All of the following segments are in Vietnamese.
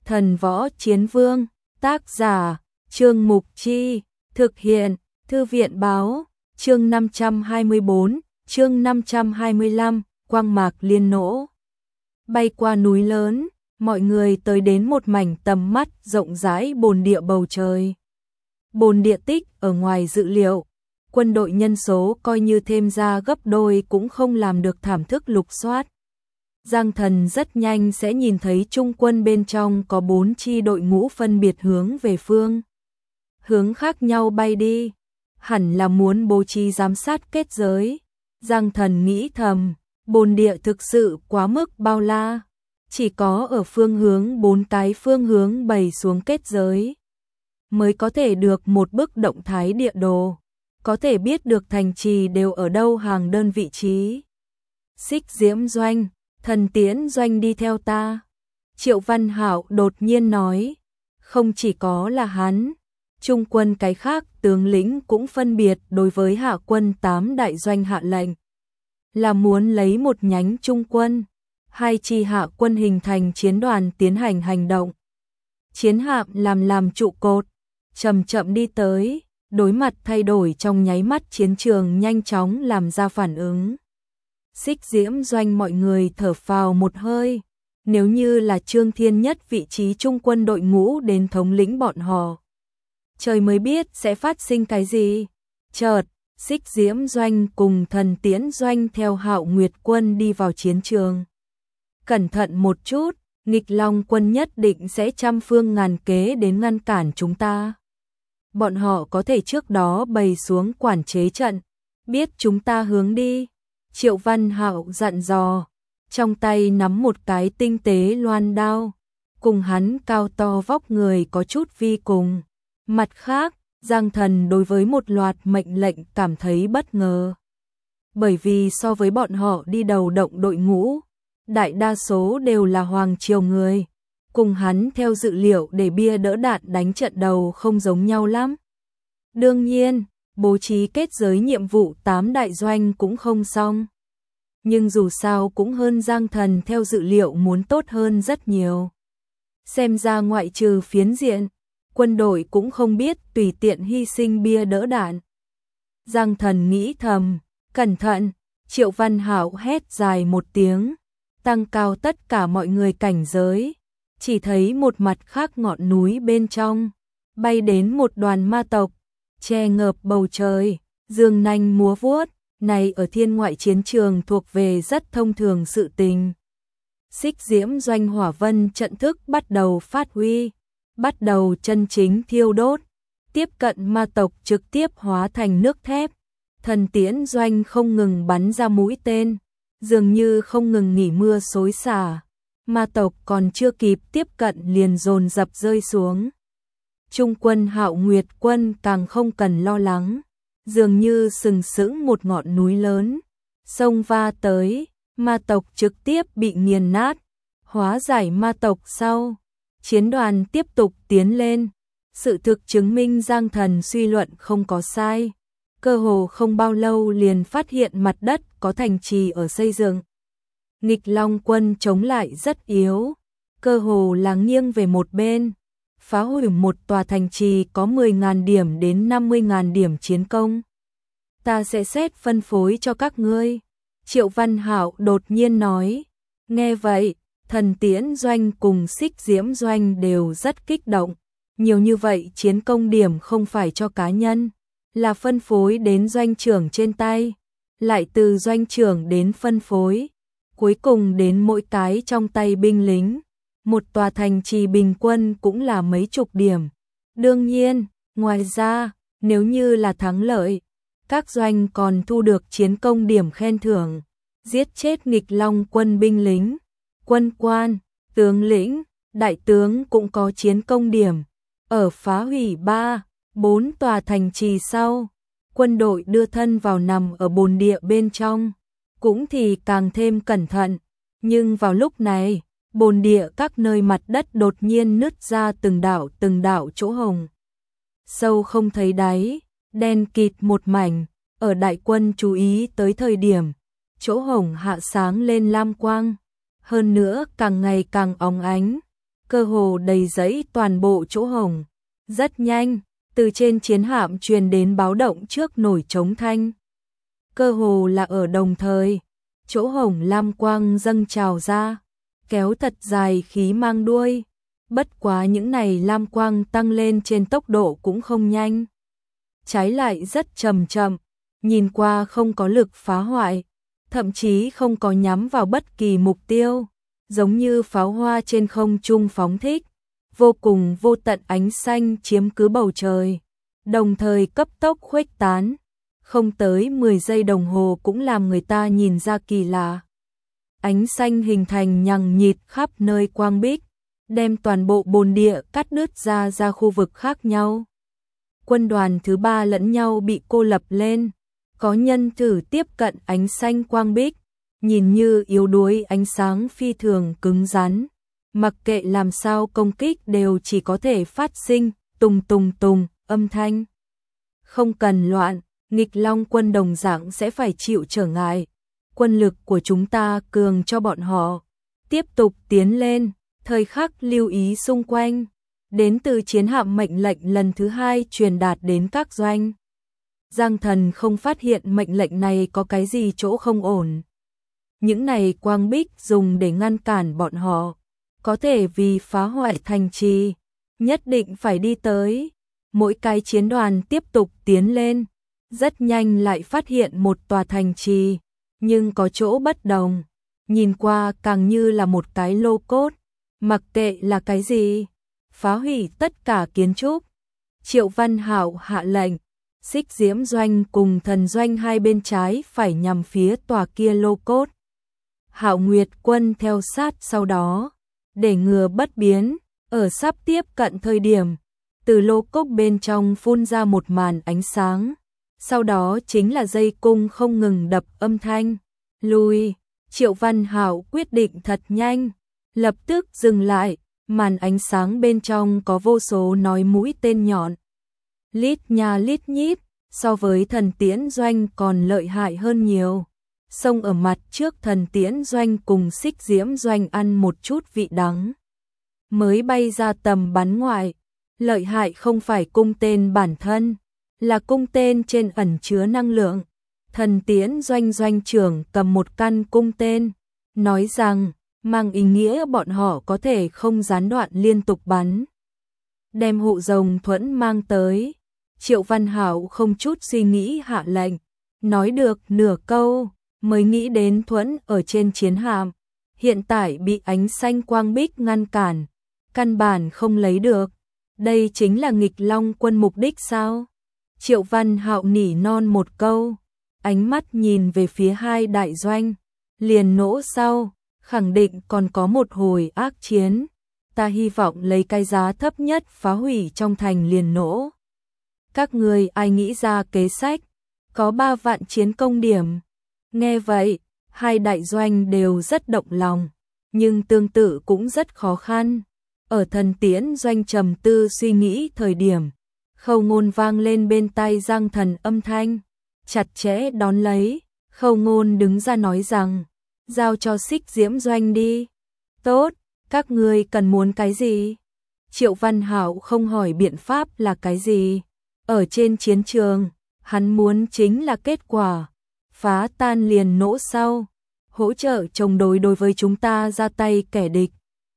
Thần võ chiến vương, tác giả, Trương Mục Chi, thực hiện, Thư viện báo, chương 524, chương 525, quang mạc liên nỗ. Bay qua núi lớn, mọi người tới đến một mảnh tầm mắt rộng rãi bồn địa bầu trời. Bồn địa tích ở ngoài dự liệu, quân đội nhân số coi như thêm ra gấp đôi cũng không làm được thảm thức lục soát. Giang Thần rất nhanh sẽ nhìn thấy trung quân bên trong có 4 chi đội ngũ phân biệt hướng về phương hướng khác nhau bay đi, hẳn là muốn bố trí giám sát kết giới. Giang Thần nghĩ thầm, bồn địa thực sự quá mức bao la, chỉ có ở phương hướng 4 cái phương hướng bày xuống kết giới mới có thể được một bức động thái địa đồ, có thể biết được thành trì đều ở đâu hàng đơn vị trí. Xích Diễm Doanh, Thần Tiễn Doanh đi theo ta. Triệu Văn Hạo đột nhiên nói, không chỉ có là hắn, trung quân cái khác tướng lĩnh cũng phân biệt đối với hạ quân 8 đại doanh hạ lệnh, là muốn lấy một nhánh trung quân, 2 chi hạ quân hình thành chiến đoàn tiến hành hành động. Chiến hạm làm trụ cột, chậm chậm đi tới, đối mặt thay đổi trong nháy mắt chiến trường nhanh chóng làm ra phản ứng. Xích Diễm Doanh mọi người thở phào một hơi, nếu như là Trương Thiên Nhất vị trí trung quân đội ngũ đến thống lĩnh bọn họ, trời mới biết sẽ phát sinh cái gì. Chợt, Xích Diễm Doanh cùng Thần Tiễn Doanh theo Hạo Nguyệt quân đi vào chiến trường. Cẩn thận một chút, Nghịch Long quân nhất định sẽ trăm phương ngàn kế đến ngăn cản chúng ta. Bọn họ có thể trước đó bày xuống quản chế trận, biết chúng ta hướng đi. Triệu Văn Hạo dặn dò, trong tay nắm một cái tinh tế loan đao, cùng hắn cao to vóc người có chút vi cùng. Mặt khác, Giang Thần đối với một loạt mệnh lệnh cảm thấy bất ngờ. Bởi vì so với bọn họ đi đầu động đội ngũ, đại đa số đều là hoàng triều người, cùng hắn theo dự liệu để bia đỡ đạn đánh trận đầu không giống nhau lắm. Đương nhiên, bố trí kết giới nhiệm vụ 8 đại doanh cũng không xong. Nhưng dù sao cũng hơn Giang Thần theo dự liệu muốn tốt hơn rất nhiều. Xem ra ngoại trừ phiến diện, quân đội cũng không biết tùy tiện hy sinh bia đỡ đạn. Giang Thần nghĩ thầm, cẩn thận. Triệu Văn Hạo hét dài một tiếng, tăng cao tất cả mọi người cảnh giới. Chỉ thấy một mặt khác ngọn núi bên trong, bay đến một đoàn ma tộc, che ngợp bầu trời, dương nanh múa vuốt. Này ở thiên ngoại chiến trường thuộc về rất thông thường sự tình. Xích Diễm Doanh hỏa vân trận thức bắt đầu phát huy, bắt đầu chân chính thiêu đốt, tiếp cận ma tộc trực tiếp hóa thành nước thép. Thần Tiễn Doanh không ngừng bắn ra mũi tên, dường như không ngừng nghỉ mưa xối xả. Ma tộc còn chưa kịp tiếp cận liền dồn dập rơi xuống. Trung quân Hạo Nguyệt quân càng không cần lo lắng, dường như sừng sững một ngọn núi lớn, xông va tới, ma tộc trực tiếp bị nghiền nát. Hóa giải ma tộc sau, chiến đoàn tiếp tục tiến lên. Sự thực chứng minh Giang Thần suy luận không có sai, cơ hồ không bao lâu liền phát hiện mặt đất có thành trì ở xây dựng. Nghịch Long quân chống lại rất yếu, cơ hồ là nghiêng về một bên, phá hủy một tòa thành trì có 10.000 điểm đến 50.000 điểm chiến công. Ta sẽ xét phân phối cho các ngươi. Triệu Văn Hạo đột nhiên nói. Nghe vậy, Thần Tiễn Doanh cùng Xích Diễm Doanh đều rất kích động. Nhiều như vậy chiến công điểm không phải cho cá nhân, là phân phối đến doanh trưởng trên tay, lại từ doanh trưởng đến phân phối, cuối cùng đến mỗi cái trong tay binh lính. Một tòa thành trì bình quân cũng là mấy chục điểm. Đương nhiên, ngoài ra, nếu như là thắng lợi, các doanh còn thu được chiến công điểm khen thưởng, giết chết Nghịch Long quân binh lính, quân quan, tướng lĩnh, đại tướng cũng có chiến công điểm. Ở phá hủy 3-4 tòa thành trì sau, quân đội đưa thân vào nằm ở bồn địa bên trong, cũng thì càng thêm cẩn thận. Nhưng vào lúc này, bồn địa các nơi mặt đất đột nhiên nứt ra từng đạo chỗ hồng. Sâu không thấy đáy, đen kịt một mảnh. Ở đại quân chú ý tới thời điểm, chỗ hồng hạ sáng lên lam quang, hơn nữa càng ngày càng óng ánh. cơ hồ đầy dẫy toàn bộ chỗ hổng. Rất nhanh, từ trên chiến hạm truyền đến báo động trước nổi trống thanh. Cơ hồ là ở đồng thời, chỗ hổng lam quang dâng trào ra, kéo thật dài khí mang đuôi. Bất quá những này lam quang tăng lên trên tốc độ cũng không nhanh. Trái lại rất chậm chậm, nhìn qua không có lực phá hoại, thậm chí không có nhắm vào bất kỳ mục tiêu, giống như pháo hoa trên không trung phóng thích, vô cùng vô tận ánh xanh chiếm cứ bầu trời, đồng thời cấp tốc khuếch tán, không tới 10 giây đồng hồ cũng làm người ta nhìn ra kỳ lạ. Ánh xanh hình thành nhằng nhịt khắp nơi quang bích, đem toàn bộ bồn địa cắt đứt ra khu vực khác nhau. Quân đoàn thứ 3 lẫn nhau bị cô lập lên, có nhân thử tiếp cận ánh xanh quang bích, nhìn như yếu đuối ánh sáng phi thường cứng rắn, mặc kệ làm sao công kích đều chỉ có thể phát sinh tùng tùng tùng âm thanh. Không cần loạn, nghịch long quân đồng dạng sẽ phải chịu trở ngại. Quân lực của chúng ta cường cho bọn họ tiếp tục tiến lên, thời khắc lưu ý xung quanh. Đến từ chiến hạm mệnh lệnh lần thứ 2 truyền đạt đến các doanh. Giang Thần không phát hiện mệnh lệnh này có cái gì chỗ không ổn. Những này quang bích dùng để ngăn cản bọn họ, có thể vì phá hoại thành trì, nhất định phải đi tới. Mỗi cái chiến đoàn tiếp tục tiến lên, rất nhanh lại phát hiện một tòa thành trì, nhưng có chỗ bất đồng, nhìn qua càng như là một cái lô cốt, mặc kệ là cái gì, phá hủy tất cả kiến trúc. Triệu Văn Hạo hạ lệnh, Xích Diễm doanh cùng Thần doanh hai bên trái phải nhằm phía tòa kia lô cốt. Hạo Nguyệt quân theo sát sau đó, để ngừa bất biến, ở sắp tiếp cận thời điểm, từ lô cốt bên trong phun ra một màn ánh sáng, sau đó chính là dây cung không ngừng đập âm thanh. Lùi, Triệu Văn Hạo quyết định thật nhanh, lập tức dừng lại, màn ánh sáng bên trong có vô số nói mũi tên nhọn. Lít nha lít nhít, so với Thần Tiễn doanh còn lợi hại hơn nhiều. Xông ở mặt trước Thần Tiễn doanh cùng Xích Diễm doanh ăn một chút vị đắng, mới bay ra tầm bắn ngoại. Lợi hại không phải cung tên bản thân, là cung tên trên ẩn chứa năng lượng. Thần Tiễn doanh doanh trưởng cầm một căn cung tên, nói rằng mang ý nghĩa bọn họ có thể không gián đoạn liên tục bắn. Đem hộ rồng thuẫn mang tới. Triệu Văn Hạo không chút suy nghĩ hạ lệnh, nói được nửa câu mới nghĩ đến thuẫn ở trên chiến hạm, hiện tại bị ánh xanh quang bích ngăn cản, căn bản không lấy được. Đây chính là nghịch long quân mục đích sao? Triệu Văn Hạo nỉ non một câu, ánh mắt nhìn về phía hai đại doanh, liền nỗ sau, khẳng định còn có một hồi ác chiến. Ta hy vọng lấy cái giá thấp nhất phá hủy trong thành liền nỗ. Các người ai nghĩ ra kế sách, có 3 vạn chiến công điểm. Nghe vậy, hai đại doanh đều rất động lòng, nhưng tương tự cũng rất khó khăn. Ở Thần Tiễn doanh trầm tư suy nghĩ thời điểm, Khâu Ngôn vang lên bên tai Giang Thần âm thanh, chặt chẽ đón lấy. Khâu Ngôn đứng ra nói rằng, giao cho Xích Diễm doanh đi. Tốt, các ngươi cần muốn cái gì? Triệu Văn Hạo không hỏi biện pháp là cái gì. Ở trên chiến trường, hắn muốn chính là kết quả, phá tan liền nỗ sau, hỗ trợ chống đối với chúng ta ra tay kẻ địch.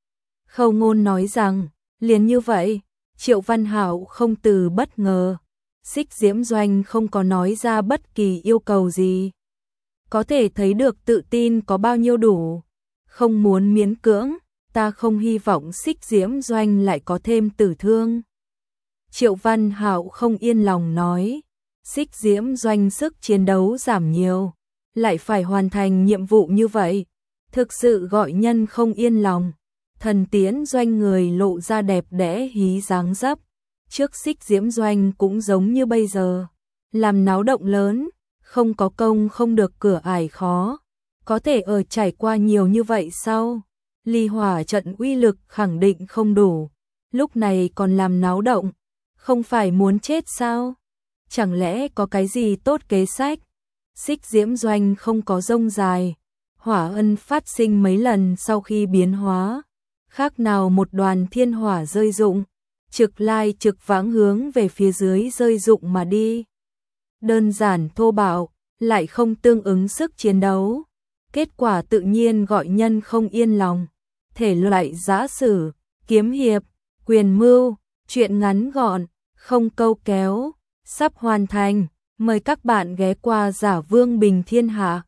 Khâu Ngôn nói rằng, liền như vậy. Triệu Văn Hạo không từ bất ngờ, Xích Diễm doanh không có nói ra bất kỳ yêu cầu gì. Có thể thấy được tự tin có bao nhiêu đủ, không muốn miễn cưỡng, ta không hy vọng Xích Diễm doanh lại có thêm tử thương. Triệu Văn Hạo không yên lòng nói, Xích Diễm doanh sức chiến đấu giảm nhiều, lại phải hoàn thành nhiệm vụ như vậy, thực sự gọi nhân không yên lòng. Thần Tiễn doanh người lộ ra đẹp đẽ hí dáng dấp, trước Xích Diễm doanh cũng giống như bây giờ, làm náo động lớn, không có công không được cửa ải khó, có thể ở trải qua nhiều như vậy sau, ly hỏa trận uy lực khẳng định không đủ, lúc này còn làm náo động, không phải muốn chết sao? Chẳng lẽ có cái gì tốt kế sách? Xích Diễm doanh không có rông dài, hỏa ân phát sinh mấy lần sau khi biến hóa, khác nào một đoàn thiên hỏa rơi rụng, trực lai trực vãng hướng về phía dưới rơi rụng mà đi. Đơn giản thô bạo, lại không tương ứng sức chiến đấu. Kết quả tự nhiên gọi nhân không yên lòng. Thể loại giã sử, kiếm hiệp, quyền mưu, truyện ngắn gọn, không câu kéo, sắp hoàn thành. Mời các bạn ghé qua Giả Vương Bình Thiên Hạ.